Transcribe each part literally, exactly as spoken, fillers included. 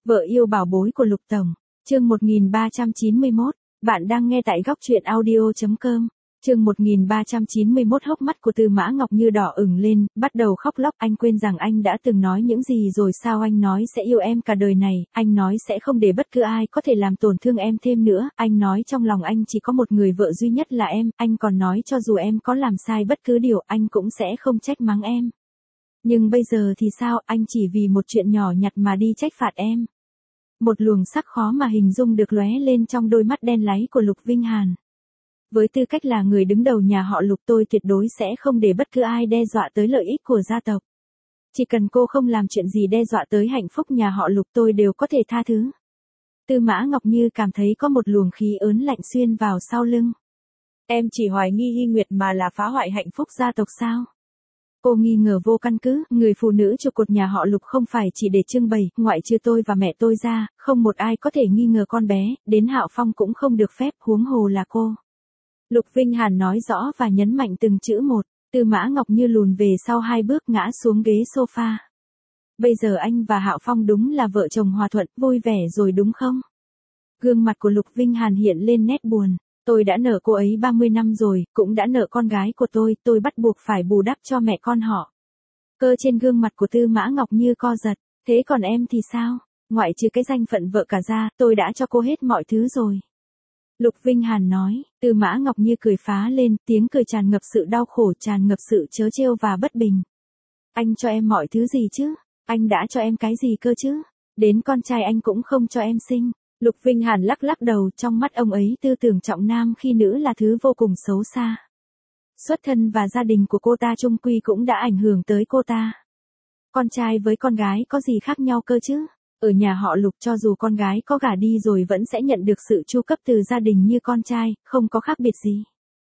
Vợ yêu bảo bối của Lục Tổng, chương một nghìn ba trăm chín mươi mốt, bạn đang nghe tại góc truyện audio chấm com. Chương một nghìn ba trăm chín mươi mốt. Hốc mắt của Tư Mã Ngọc Như đỏ ửng lên, bắt đầu khóc lóc. Anh quên rằng anh đã từng nói những gì rồi sao? Anh nói sẽ yêu em cả đời này, anh nói sẽ không để bất cứ ai có thể làm tổn thương em thêm nữa, anh nói trong lòng anh chỉ có một người vợ duy nhất là em, anh còn nói cho dù em có làm sai bất cứ điều anh cũng sẽ không trách mắng em. Nhưng bây giờ thì sao? Anh chỉ vì một chuyện nhỏ nhặt mà đi trách phạt em. Một luồng sắc khó mà hình dung được lóe lên trong đôi mắt đen láy của Lục Vinh Hàn. Với tư cách là người đứng đầu nhà họ Lục, tôi tuyệt đối sẽ không để bất cứ ai đe dọa tới lợi ích của gia tộc. Chỉ cần cô không làm chuyện gì đe dọa tới hạnh phúc nhà họ Lục tôi đều có thể tha thứ. Tư Mã Ngọc Như cảm thấy có một luồng khí ớn lạnh xuyên vào sau lưng. Em chỉ hoài nghi Hy Nguyệt mà là phá hoại hạnh phúc gia tộc sao? Cô nghi ngờ vô căn cứ, người phụ nữ trụ cột nhà họ Lục không phải chỉ để trưng bày, ngoại trừ tôi và mẹ tôi ra, không một ai có thể nghi ngờ con bé, đến Hạo Phong cũng không được phép, huống hồ là cô. Lục Vinh Hàn nói rõ và nhấn mạnh từng chữ một. Tư Mã Ngọc Như lùn về sau hai bước ngã xuống ghế sofa. Bây giờ anh và Hạo Phong đúng là vợ chồng hòa thuận, vui vẻ rồi đúng không? Gương mặt của Lục Vinh Hàn hiện lên nét buồn. Tôi đã nợ cô ấy ba mươi năm rồi, cũng đã nợ con gái của tôi, tôi bắt buộc phải bù đắp cho mẹ con họ. Cơ trên gương mặt của Tư Mã Ngọc Như co giật. Thế còn em thì sao? Ngoại trừ cái danh phận vợ cả ra, tôi đã cho cô hết mọi thứ rồi. Lục Vinh Hàn nói. Tư Mã Ngọc Như cười phá lên, tiếng cười tràn ngập sự đau khổ, tràn ngập sự trớ trêu và bất bình. Anh cho em mọi thứ gì chứ? Anh đã cho em cái gì cơ chứ? Đến con trai anh cũng không cho em sinh. Lục Vinh Hàn lắc lắc đầu, trong mắt ông ấy tư tưởng trọng nam khi nữ là thứ vô cùng xấu xa. Xuất thân và gia đình của cô ta chung quy cũng đã ảnh hưởng tới cô ta. Con trai với con gái có gì khác nhau cơ chứ? Ở nhà họ Lục cho dù con gái có gả đi rồi vẫn sẽ nhận được sự chu cấp từ gia đình như con trai, không có khác biệt gì.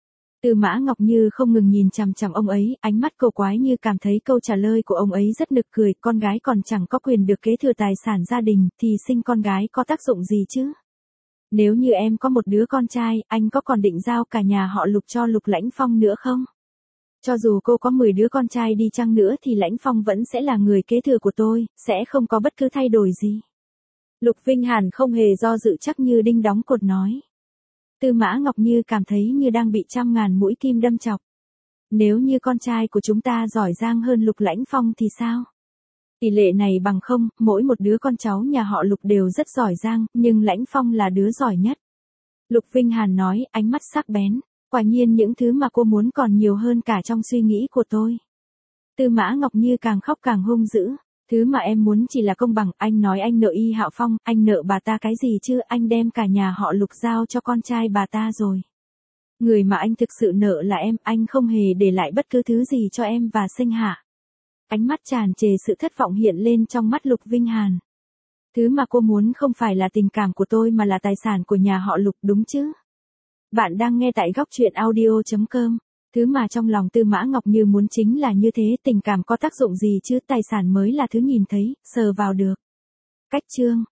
Tư Mã Ngọc Như không ngừng nhìn chằm chằm ông ấy, ánh mắt cầu quái như cảm thấy câu trả lời của ông ấy rất nực cười, con gái còn chẳng có quyền được kế thừa tài sản gia đình, thì sinh con gái có tác dụng gì chứ? Nếu như em có một đứa con trai, anh có còn định giao cả nhà họ Lục cho Lục Lãnh Phong nữa không? Cho dù cô có mười đứa con trai đi chăng nữa thì Lãnh Phong vẫn sẽ là người kế thừa của tôi, sẽ không có bất cứ thay đổi gì. Lục Vinh Hàn không hề do dự, chắc như đinh đóng cột nói. Tư Mã Ngọc Như cảm thấy như đang bị trăm ngàn mũi kim đâm chọc. Nếu như con trai của chúng ta giỏi giang hơn Lục Lãnh Phong thì sao? Tỷ lệ này bằng không, mỗi một đứa con cháu nhà họ Lục đều rất giỏi giang, nhưng Lãnh Phong là đứa giỏi nhất. Lục Vinh Hàn nói, ánh mắt sắc bén. Quả nhiên những thứ mà cô muốn còn nhiều hơn cả trong suy nghĩ của tôi. Tư Mã Ngọc Như càng khóc càng hung dữ. Thứ mà em muốn chỉ là công bằng, anh nói anh nợ Y Hạo Phong, anh nợ bà ta cái gì chứ? Anh đem cả nhà họ Lục giao cho con trai bà ta rồi. Người mà anh thực sự nợ là em, anh không hề để lại bất cứ thứ gì cho em và Sinh Hạ. Ánh mắt tràn trề sự thất vọng hiện lên trong mắt Lục Vinh Hàn. Thứ mà cô muốn không phải là tình cảm của tôi mà là tài sản của nhà họ Lục, đúng chứ? Bạn đang nghe tại góc truyện audio chấm com. Thứ mà trong lòng Tư Mã Ngọc Như muốn chính là như thế, tình cảm có tác dụng gì chứ, tài sản mới là thứ nhìn thấy, sờ vào được. Cách chương.